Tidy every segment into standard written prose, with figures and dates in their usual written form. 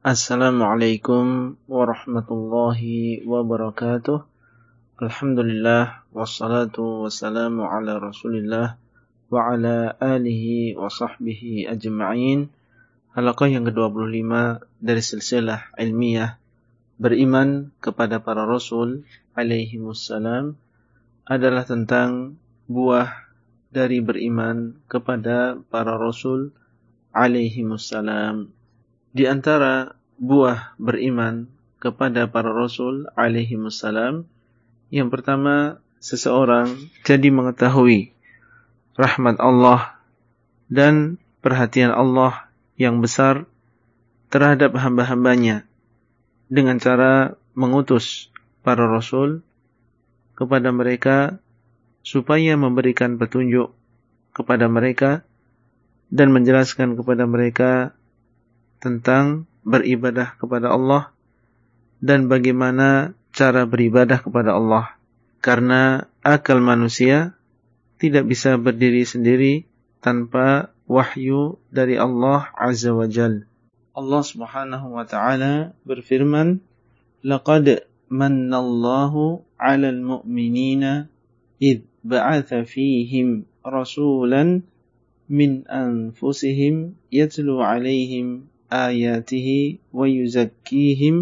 Assalamualaikum warahmatullahi wabarakatuh. Alhamdulillah wassalatu wassalamu ala Rasulillah wa ala alihi wa sahbihi ajma'in. Halaqah yang ke-25 dari silsilah ilmiah beriman kepada para rasul alaihimussalam adalah tentang buah dari beriman kepada para rasul alaihimussalam. Di antara buah beriman kepada para rasul alaihimussalam, yang pertama, seseorang jadi mengetahui rahmat Allah dan perhatian Allah yang besar terhadap hamba-hambanya dengan cara mengutus para rasul kepada mereka supaya memberikan petunjuk kepada mereka dan menjelaskan kepada mereka tentang beribadah kepada Allah dan bagaimana cara beribadah kepada Allah. Karena akal manusia tidak bisa berdiri sendiri tanpa wahyu dari Allah Azza wa Jal. Allah Subhanahu wa ta'ala berfirman, "Laqad mannallahu 'alal mu'minina idh ba'atha fihim rasulan min anfusihim yatlu 'alaihim آياته ويزكيهم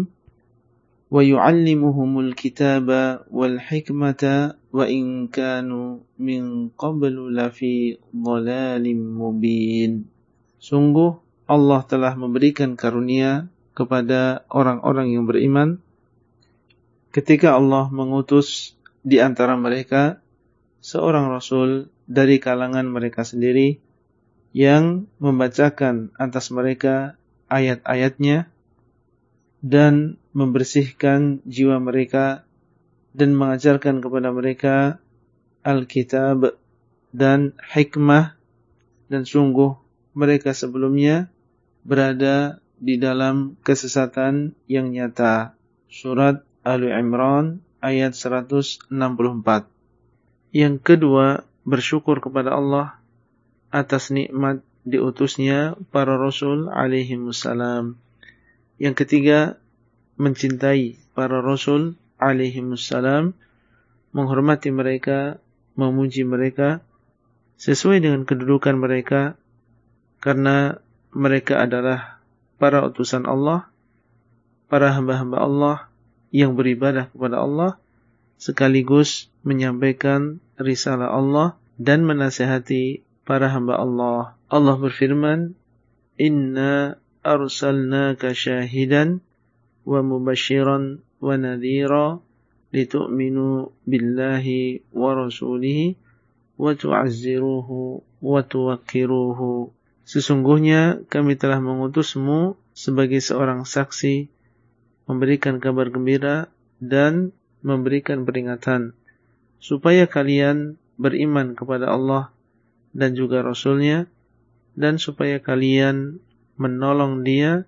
ويعلمهم الكتاب والحكمة وإن كانوا من قبل لفي ضلال مبين." Sungguh Allah telah memberikan karunia kepada orang-orang yang beriman ketika Allah mengutus di antara mereka seorang rasul dari kalangan mereka sendiri yang membacakan atas mereka ayat-ayatnya dan membersihkan jiwa mereka dan mengajarkan kepada mereka Alkitab dan hikmah, dan sungguh mereka sebelumnya berada di dalam kesesatan yang nyata. Surat Ali Imran ayat 164. Yang kedua, bersyukur kepada Allah atas nikmat diutusnya para rasul alaihimussalam. Yang ketiga, mencintai para rasul alaihimussalam, menghormati mereka, memuji mereka sesuai dengan kedudukan mereka, karena mereka adalah para utusan Allah, para hamba-hamba Allah yang beribadah kepada Allah sekaligus menyampaikan risalah Allah dan menasihati para hamba Allah. Allah berfirman, "Inna arsalnaka syahidan wa mubashiran wa nadhira litu'minu billahi wa rasulihi wa tu'azziruhu wa tuwakkiruhu." Sesungguhnya kami telah mengutusmu sebagai seorang saksi, memberikan kabar gembira dan memberikan peringatan, supaya kalian beriman kepada Allah dan juga Rasulnya, dan supaya kalian menolong Dia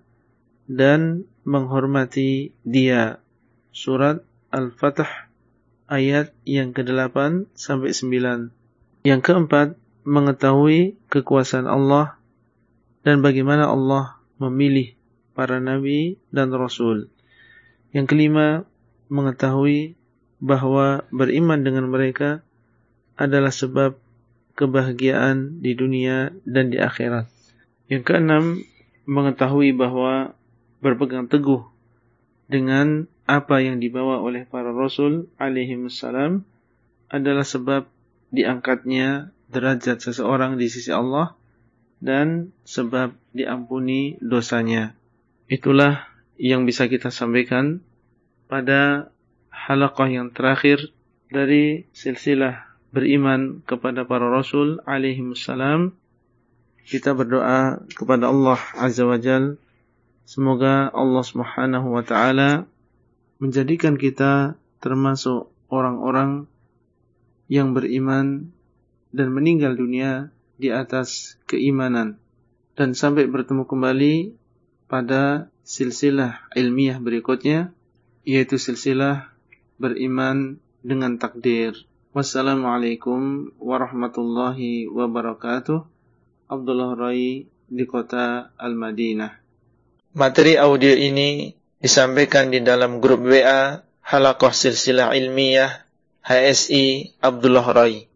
dan menghormati Dia. Surat Al-Fatih ayat yang ke-8 sampai 9. Yang keempat, mengetahui kekuasaan Allah dan bagaimana Allah memilih para nabi dan rasul. Yang kelima, mengetahui bahwa beriman dengan mereka adalah sebab kebahagiaan di dunia dan di akhirat. Yang keenam, mengetahui bahwa berpegang teguh dengan apa yang dibawa oleh para rasul alaihimussalam adalah sebab diangkatnya derajat seseorang di sisi Allah dan sebab diampuni dosanya. Itulah yang bisa kita sampaikan pada halaqah yang terakhir dari silsilah beriman kepada para rasul alaihimussalam. Kita berdoa kepada Allah Azza wa Jal, semoga Allah Subhanahu wa ta'ala menjadikan kita termasuk orang-orang yang beriman dan meninggal dunia di atas keimanan. Dan sampai bertemu kembali pada silsilah ilmiah berikutnya, yaitu silsilah beriman dengan takdir. Wassalamualaikum warahmatullahi wabarakatuh. Abdullah Rai di kota Al-Madinah. Materi audio ini disampaikan di dalam grup WA Halaqah Silsilah Ilmiah HSI Abdullah Rai.